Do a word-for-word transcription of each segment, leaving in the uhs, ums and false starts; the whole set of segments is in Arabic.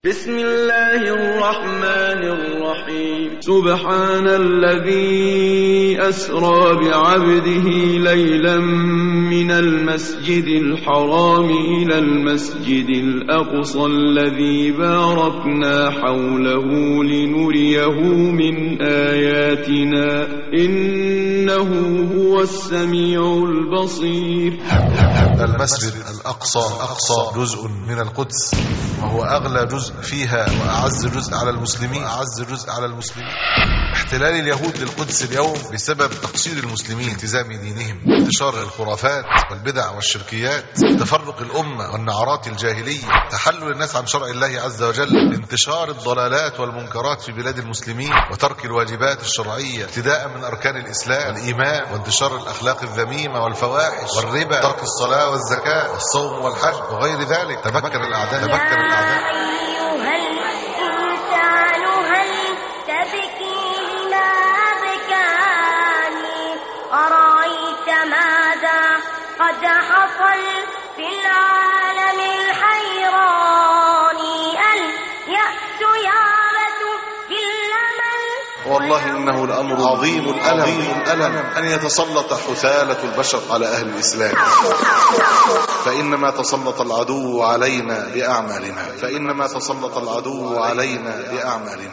بسم الله الرحمن الرحيم سبحان الذي أسرى بعبده ليلا من المسجد الحرام إلى المسجد الأقصى الذي باركنا حوله لنريه من آياتنا إنه هو السميع البصير. المسجد الأقصى أقصى جزء من القدس، وهو أغلى جزء فيها وأعز جزء على المسلمين أعز جزء على المسلمين. احتلال اليهود للقدس اليوم بسبب تقصير المسلمين التزام دينهم، انتشار الخرافات والبدع والشركيات، تفرق الأمة والنعرات الجاهلية، تحلل الناس عن شرع الله عز وجل، انتشار الضلالات والمنكرات في بلاد المسلمين، وترك الواجبات الشرعية ابتداء من أركان الإسلام والإيمان، وانتشار الأخلاق الذميمة والفواحش والربا، ترك الصلاة والزكاة والصوم والحج وغير ذلك. تمكن الأعداء تمكن الأعداء أيها الإنسان هل تبكي لما أبكاني أرأيت ماذا قد حصل في العالم الحيران اليأس يعبث كل من. والله إنه الأمر عظيم الألم الألم أن يتسلط حثالة البشر على أهل الإسلام، فإنما تسلط العدو علينا بأعمالنا فإنما تسلط العدو علينا بأعمالنا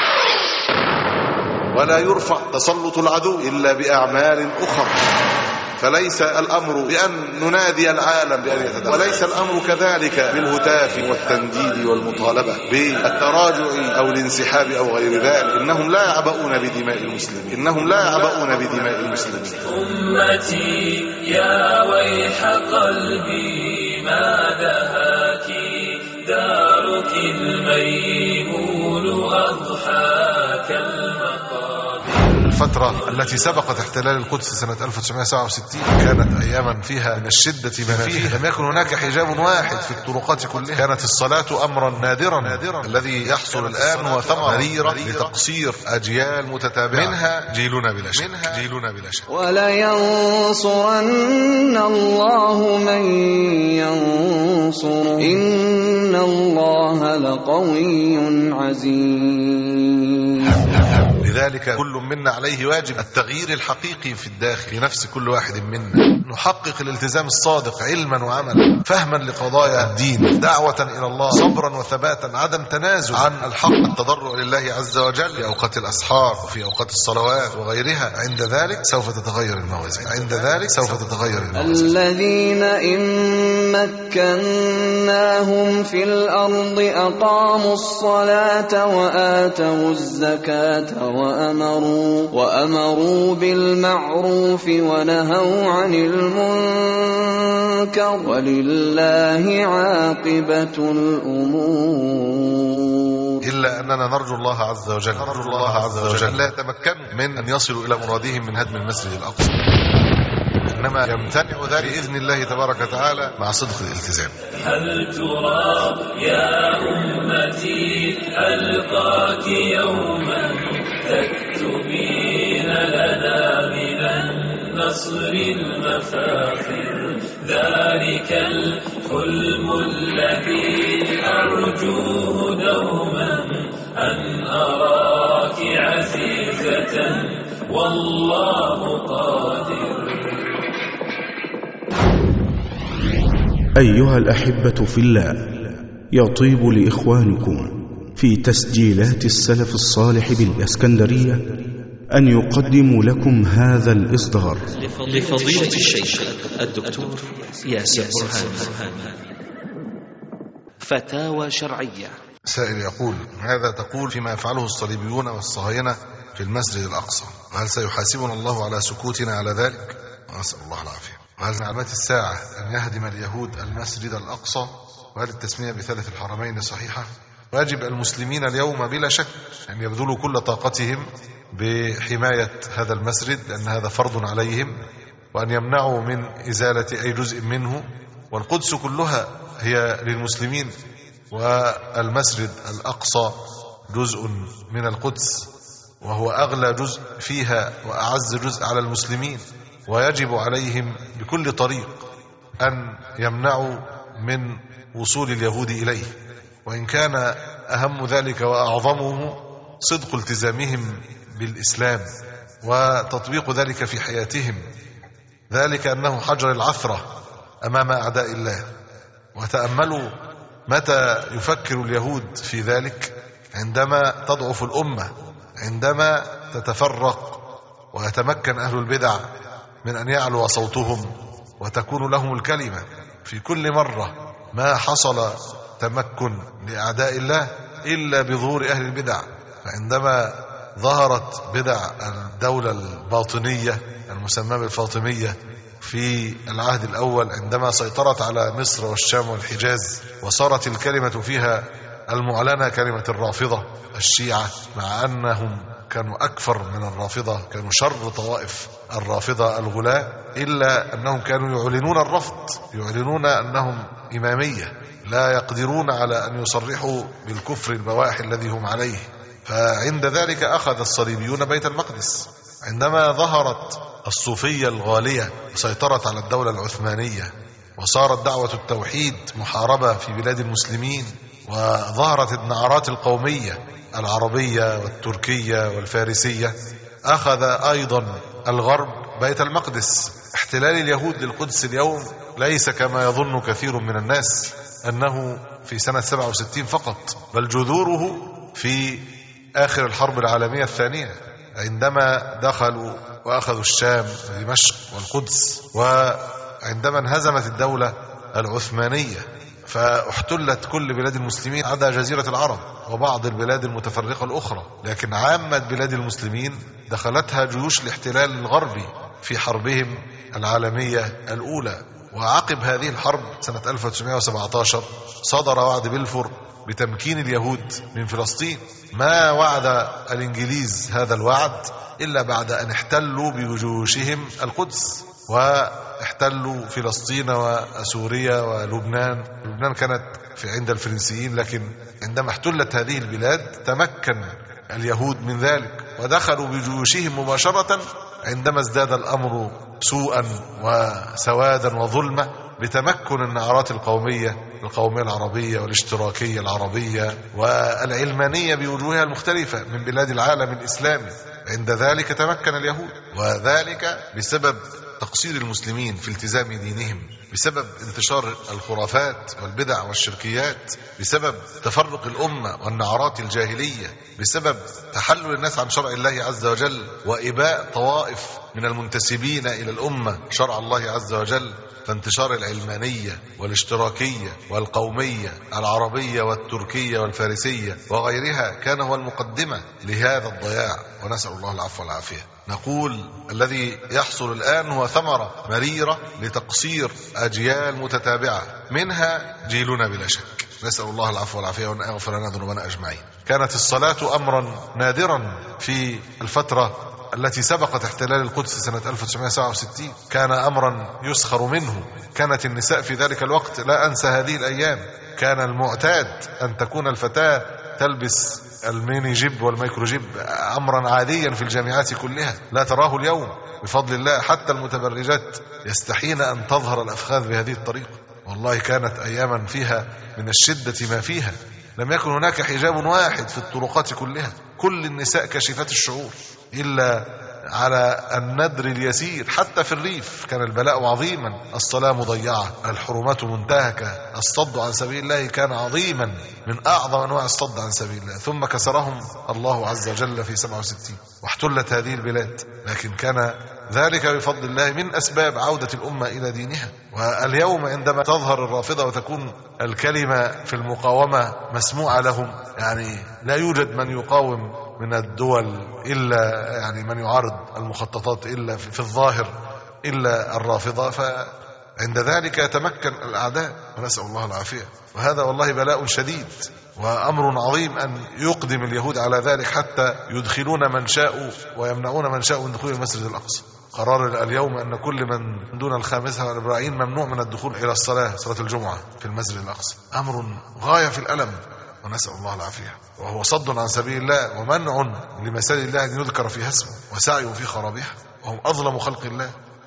ولا يرفع تسلط العدو إلا بأعمال أخرى. فليس الأمر بأن ننادي العالم بأن يتدخل، وليس الأمر كذلك بالهتاف والتنديد والمطالبة بالتراجع أو الانسحاب أو غير ذلك. إنهم لا يعبؤون بدماء المسلمين إنهم لا يعبؤون بدماء المسلمين. أمتي يا ويح قلبي ما دهاك دارك الميمون أضحاك المقام. الفترة التي سبقت احتلال القدس سنة ألف وتسعمائة وسبعة وستين كانت أياما فيها من الشدة ما فيها. لم يكن هناك حجاب واحد في الطرقات كلها. كانت الصلاة أمرا نادرا, نادرا. الذي يحصل الآن هو ثمرة مريرة لتقصير أجيال متتابعة منها جيلنا بلا شك منها جيلنا بلا شك. ولينصرن الله من ينصره إن الله لقوي عزيز. لذلك كل منا عليه واجب التغيير الحقيقي في الداخل في نفس كل واحد منا. نحقق الالتزام الصادق علما وعملا، فهما لقضايا الدين، دعوة إلى الله، صبرا وثباتا، عدم تنازل عن الحق، التضرع لله عز وجل في أوقات الأسحار وفي أوقات الصلوات وغيرها. عند ذلك سوف تتغير الموازين عند ذلك سوف تتغير الموازين. الذين إن مكناهم في الأرض أقاموا الصلاة وآتوا الزكاة وأمروا, وأمروا بالمعروف ونهوا عن المنكر ولله عاقبة الأمور. إلا أننا نرجو الله عز وجل نرجو الله عز وجل لا يتمكنوا من أن يصلوا إلى مرادهم من هدم المسجد الأقصى، إنما يمتنع ذلك بإذن الله تبارك وتعالى مع صدق الالتزام. هل ترى يا أمتي ألقاك يوما تكتبين لنا من النصر المفاخر ذلك الحلم الذي أرجوه دوما أن أراك عزيزة والله قادر. أيها الأحبة في الله، يطيب لإخوانكم في تسجيلات السلف الصالح بالإسكندرية أن يقدموا لكم هذا الإصدار لفضيلة الشيخ الدكتور ياسر برهان. فتاوى شرعية. سائل يقول: ماذا تقول فيما يفعله الصليبيون والصهاينة في المسجد الأقصى؟ وهل سيحاسبنا الله على سكوتنا على ذلك؟ نسأل الله العافية. وهل من علامات الساعة أن يهدم اليهود المسجد الأقصى؟ وهل التسمية بثالث الحرمين صحيحة؟ واجب المسلمين اليوم بلا شك أن يبذلوا كل طاقتهم بحماية هذا المسجد، لأن هذا فرض عليهم، وأن يمنعوا من إزالة أي جزء منه. والقدس كلها هي للمسلمين، والمسجد الأقصى جزء من القدس، وهو أغلى جزء فيها وأعز جزء على المسلمين، ويجب عليهم بكل طريق أن يمنعوا من وصول اليهود إليه. وإن كان أهم ذلك وأعظمه صدق التزامهم بالإسلام وتطبيق ذلك في حياتهم، ذلك أنه حجر العثرة أمام أعداء الله. وتأملوا متى يفكر اليهود في ذلك، عندما تضعف الأمة، عندما تتفرق ويتمكن أهل البدع من أن يعلو صوتهم وتكون لهم الكلمة. في كل مرة ما حصل تمكن لأعداء الله إلا بظهور أهل البدع. فعندما ظهرت بدع الدولة الباطنية المسمى بالفاطمية في العهد الأول، عندما سيطرت على مصر والشام والحجاز وصارت الكلمة فيها المعلنة كلمة الرافضة الشيعة، مع أنهم كانوا أكثر من الرافضة، كانوا شر طوائف الرافضة الغلاة، إلا أنهم كانوا يعلنون الرفض، يعلنون أنهم إمامية، لا يقدرون على أن يصرحوا بالكفر البواح الذي هم عليه. فعند ذلك أخذ الصليبيون بيت المقدس. عندما ظهرت الصوفية الغالية سيطرت على الدولة العثمانية وصارت دعوة التوحيد محاربة في بلاد المسلمين، وظهرت النعرات القومية العربية والتركية والفارسية، أخذ أيضا الغرب بيت المقدس. احتلال اليهود للقدس اليوم ليس كما يظن كثير من الناس أنه في سنة سبعة وستين فقط، بل جذوره في آخر الحرب العالمية الثانية، عندما دخلوا وأخذوا الشام ودمشق والقدس، وعندما انهزمت الدولة العثمانية فاحتلت كل بلاد المسلمين عدا جزيرة العرب وبعض البلاد المتفرقة الأخرى، لكن عامة بلاد المسلمين دخلتها جيوش الاحتلال الغربي في حربهم العالمية الأولى. وعقب هذه الحرب سنة ألف وتسعمائة وسبعة عشر صدر وعد بلفور بتمكين اليهود من فلسطين. ما وعد الإنجليز هذا الوعد إلا بعد أن احتلوا بجيوشهم القدس واحتلوا فلسطين وسوريا ولبنان. لبنان كانت في عند الفرنسيين، لكن عندما احتلت هذه البلاد تمكن اليهود من ذلك ودخلوا بجيوشهم مباشرة، عندما ازداد الأمر سوءا وسوادا وظلمة بتمكن النعرات القومية القومية العربية والاشتراكية العربية والعلمانية بوجوهها المختلفة من بلاد العالم الإسلامي. عند ذلك تمكن اليهود، وذلك بسبب تقصير المسلمين في التزام دينهم، بسبب انتشار الخرافات والبدع والشركيات، بسبب تفرق الأمة والنعرات الجاهلية، بسبب تحلل الناس عن شرع الله عز وجل وإباء طوائف من المنتسبين إلى الأمة شرع الله عز وجل. فانتشار العلمانية والاشتراكية والقومية العربية والتركية والفارسية وغيرها كان هو المقدمة لهذا الضياع، ونسأل الله العفو والعافية. نقول الذي يحصل الآن هو ثمرة مريرة لتقصير أجيال متتابعة، منها جيلنا بلا شك. نسأل الله العفو والعافية وأن يغفر لنا ذنوبنا أجمعين. كانت الصلاة أمرا نادرا في الفترة التي سبقت احتلال القدس سنة ألف وتسعمائة وسبعة وستين، كان أمرا يسخر منه. كانت النساء في ذلك الوقت، لا أنسى هذه الأيام، كان المعتاد أن تكون الفتاة تلبس الميني جيب والميكرو جيب أمرا عاديا في الجامعات كلها، لا تراه اليوم بفضل الله. حتى المتبرجات يستحين أن تظهر الأفخاذ بهذه الطريقة. والله كانت أياما فيها من الشدة ما فيها، لم يكن هناك حجاب واحد في الطرقات كلها، كل النساء كاشفات الشعور إلا على الندر اليسير. حتى في الريف كان البلاء عظيما، الصلاة مضيعة، الحرمات منتهكة، الصد عن سبيل الله كان عظيما، من أعظم أنواع الصد عن سبيل الله. ثم كسرهم الله عز وجل في سبعة وستين واحتلت هذه البلاد، لكن كان ذلك بفضل الله من أسباب عودة الأمة إلى دينها. واليوم عندما تظهر الرافضة وتكون الكلمة في المقاومة مسموعة لهم، يعني لا يوجد من يقاوم من الدول إلا يعني من يعارض المخططات إلا في الظاهر إلا الرافضة، فعند ذلك يتمكن الأعداء، ونسأل الله العافية. وهذا والله بلاء شديد وأمر عظيم أن يقدم اليهود على ذلك حتى يدخلون من شاءوا ويمنعون من شاءوا من دخول المسجد الأقصى. قرار اليوم أن كل من دون الخامسة والأربعين ممنوع من الدخول إلى الصلاة، صلاة الجمعة في المسجد الأقصى، أمر غاية في الألم، ونسأل الله العافية. وهو صد عن سبيل الله ومنع لمساجد الله أن يذكر فيها اسمه، وسعي في خرابها، وهم أظلم خلق الله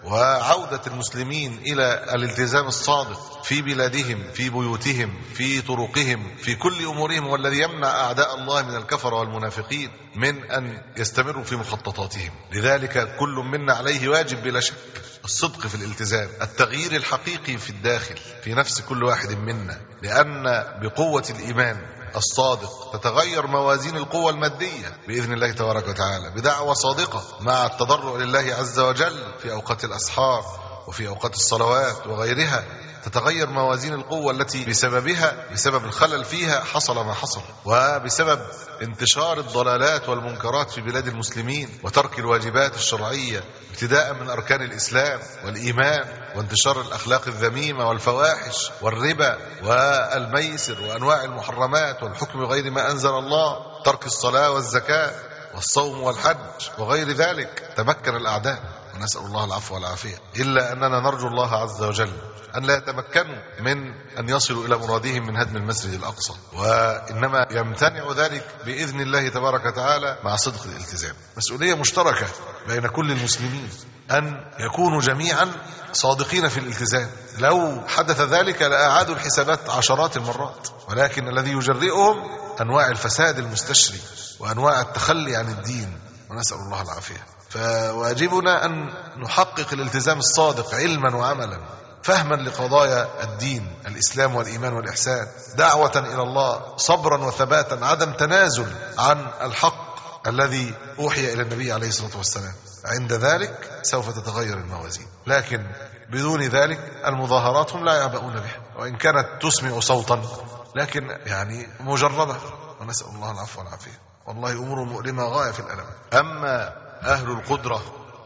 وعودة المسلمين إلى الالتزام الصادق في بلادهم، في بيوتهم، في طرقهم، في كل أمورهم، والذي يمنع أعداء الله من الكفر والمنافقين من أن يستمروا في مخططاتهم. لذلك كل منا عليه واجب بلا شك الصدق في الالتزام، التغيير الحقيقي في الداخل في نفس كل واحد منا، لأن بقوة الإيمان الصادق تتغير موازين القوة المادية بإذن الله تبارك وتعالى، بدعوة صادقة مع التضرع لله عز وجل في أوقات الأسحار وفي أوقات الصلوات وغيرها. تتغير موازين القوة التي بسببها بسبب الخلل فيها حصل ما حصل، وبسبب انتشار الضلالات والمنكرات في بلاد المسلمين وترك الواجبات الشرعية ابتداء من أركان الإسلام والإيمان، وانتشار الأخلاق الذميمة والفواحش والربا والميسر وأنواع المحرمات والحكم غير ما أنزل الله، ترك الصلاة والزكاة والصوم والحج وغير ذلك. تمكن الأعداء ونسأل الله العفو والعافية، إلا أننا نرجو الله عز وجل أن لا يتمكنوا من أن يصلوا إلى مرادهم من هدم المسجد الأقصى، وإنما يمتنع ذلك بإذن الله تبارك وتعالى مع صدق الالتزام. مسؤولية مشتركة بين كل المسلمين أن يكونوا جميعا صادقين في الالتزام. لو حدث ذلك لأعادوا الحسابات عشرات المرات، ولكن الذي يجرئهم أنواع الفساد المستشري وأنواع التخلي عن الدين، ونسأل الله العافية. فواجبنا أن نحقق الالتزام الصادق علما وعملا، فهما لقضايا الدين، الإسلام والإيمان والإحسان، دعوة إلى الله، صبرا وثباتا، عدم تنازل عن الحق الذي أوحي إلى النبي عليه الصلاة والسلام. عند ذلك سوف تتغير الموازين، لكن بدون ذلك المظاهرات هم لا يعبؤون بها، وإن كانت تسمع صوتا لكن يعني مجربة، ونسأل الله العفو والعافية. والله أمور مؤلمة غاية في الألم. أما أهل القدرة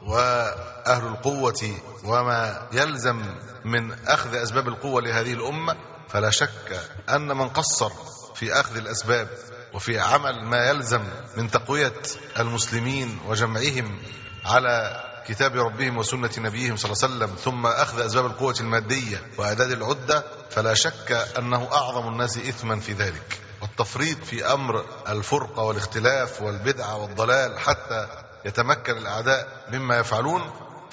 وأهل القوة وما يلزم من أخذ أسباب القوة لهذه الأمة، فلا شك أن من قصر في أخذ الأسباب وفي عمل ما يلزم من تقوية المسلمين وجمعهم على كتاب ربهم وسنة نبيهم صلى الله عليه وسلم، ثم أخذ أسباب القوة المادية وأعداد العدة، فلا شك أنه أعظم الناس إثما في ذلك، والتفريط في أمر الفرقة والاختلاف والبدعة والضلال حتى يتمكن الأعداء مما يفعلون.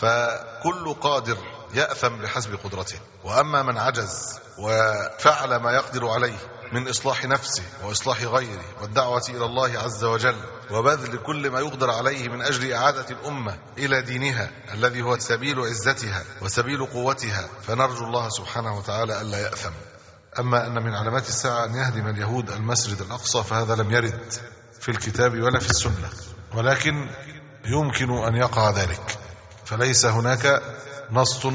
فكل قادر يأثم بحسب قدرته، وأما من عجز وفعل ما يقدر عليه من إصلاح نفسه وإصلاح غيره والدعوة إلى الله عز وجل وبذل كل ما يقدر عليه من أجل إعادة الأمة إلى دينها الذي هو سبيل عزتها وسبيل قوتها، فنرجو الله سبحانه وتعالى ألا يأثم. أما أن من علامات الساعة أن يهدم اليهود المسجد الأقصى، فهذا لم يرد في الكتاب ولا في السنة، ولكن يمكن أن يقع ذلك، فليس هناك نص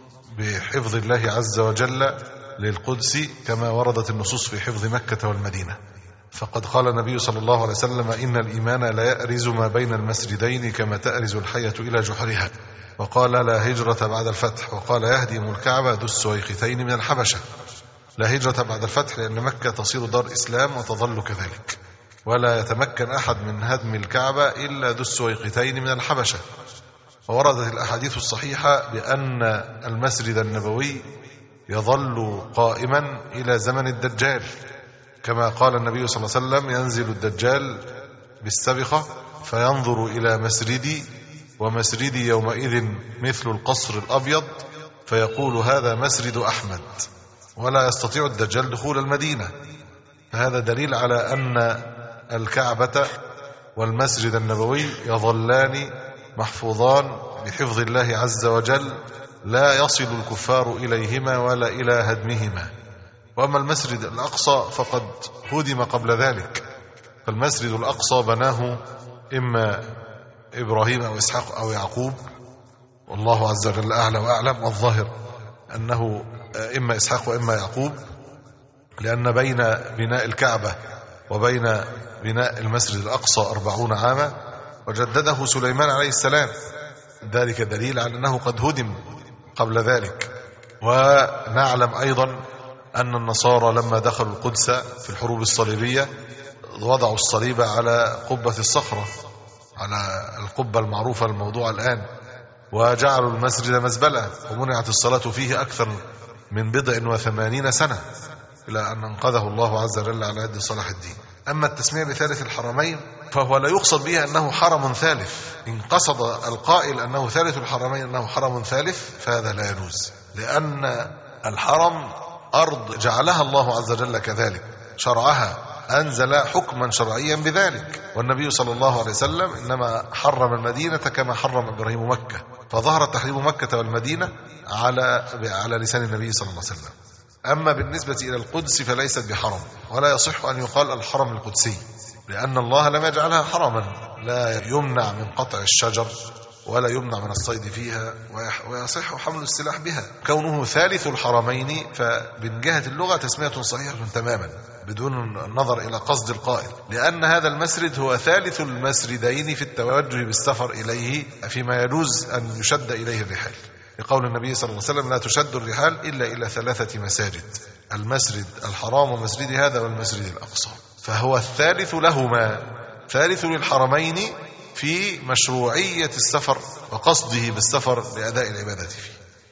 بحفظ الله عز وجل للقدس كما وردت النصوص في حفظ مكة والمدينة. فقد قال النبي صلى الله عليه وسلم: إن الإيمان لا يأرز ما بين المسجدين كما تأرز الحية إلى جحرها. وقال: لا هجرة بعد الفتح. وقال: يهدم الكعبة ذو السويقتين من الحبشة. لا هجرة بعد الفتح لأن مكة تصير دار إسلام وتظل كذلك، ولا يتمكن أحد من هدم الكعبة إلا ذو السويقتين من الحبشة. ووردت الأحاديث الصحيحة بأن المسجد النبوي يظل قائما إلى زمن الدجال، كما قال النبي صلى الله عليه وسلم: ينزل الدجال بالسبخة فينظر إلى مسجدي ومسجدي يومئذ مثل القصر الأبيض، فيقول: هذا مسجد أحمد. ولا يستطيع الدجال دخول المدينة. فهذا دليل على أن الكعبة والمسجد النبوي يظلان محفوظان بحفظ الله عز وجل، لا يصل الكفار إليهما ولا إلى هدمهما. وأما المسجد الأقصى فقد هدم قبل ذلك، فالمسجد الأقصى بناه إما إبراهيم أو إسحاق أو يعقوب، والله عز وجل أعلى وأعلم، والظاهر أنه إما إسحاق وإما يعقوب، لأن بين بناء الكعبة وبين بناء المسجد الأقصى أربعون عاما، وجدده سليمان عليه السلام، ذلك دليل على أنه قد هدم قبل ذلك. ونعلم أيضا أن النصارى لما دخلوا القدس في الحروب الصليبية وضعوا الصليب على قبة الصخرة، على القبة المعروفة الموضوعة الآن، وجعلوا المسجد مزبلة، ومنعت الصلاة فيه أكثر من بضع وثمانين سنة، إلى أن أنقذه الله عز وجل على يد صلاح الدين. أما التسمية بثالث الحرمين فهو لا يقصد بها أنه حرم ثالث. إن قصد القائل أنه ثالث الحرمين أنه حرم ثالث فهذا لا يجوز، لأن الحرم أرض جعلها الله عز وجل كذلك، شرعها، أنزل حكما شرعيا بذلك. والنبي صلى الله عليه وسلم إنما حرم المدينة كما حرم إبراهيم مكة، فظهر تحريم مكة والمدينة على على لسان النبي صلى الله عليه وسلم. أما بالنسبة إلى القدس فليست بحرم، ولا يصح أن يقال الحرم القدسي، لأن الله لم يجعلها حرما، لا يمنع من قطع الشجر ولا يمنع من الصيد فيها، ويصح حمل السلاح بها. كونه ثالث الحرمين فمن جهة اللغة تسمية صحيحة تماما بدون النظر إلى قصد القائل، لأن هذا المسرد هو ثالث المسردين في التوجه بالسفر إليه فيما يجوز أن يشد إليه الرحال، لقول النبي صلى الله عليه وسلم: لا تشد الرحال إلا إلى ثلاثة مساجد، المسجد الحرام ومسجد هذا والمسجد الأقصى. فهو الثالث لهما، ثالث للحرمين في مشروعية السفر وقصده بالسفر لأداء العبادة فيه.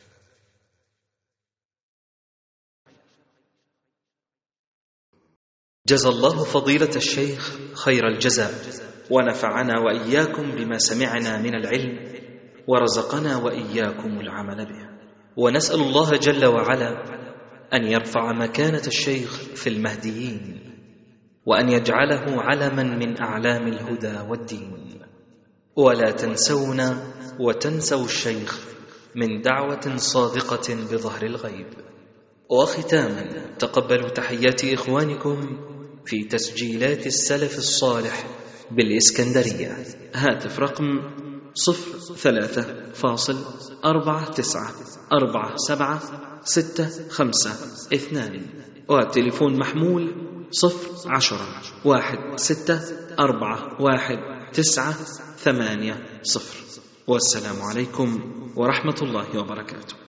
جزى الله فضيلة الشيخ خير الجزاء، ونفعنا وإياكم بما سمعنا من العلم، ورزقنا وإياكم العمل به. ونسأل الله جل وعلا أن يرفع مكانة الشيخ في المهديين، وأن يجعله علما من أعلام الهدى والدين. ولا تنسونا وتنسوا الشيخ من دعوة صادقة بظهر الغيب. وختاما تقبلوا تحيات إخوانكم في تسجيلات السلف الصالح بالإسكندرية. هاتف رقم صفر ثلاثة فاصل أربعة تسعة أربعة سبعة ستة خمسة اثنان، والتليفون محمول صفر عشرة واحد ستة أربعة واحد تسعة ثمانية صفر. والسلام عليكم ورحمة الله وبركاته.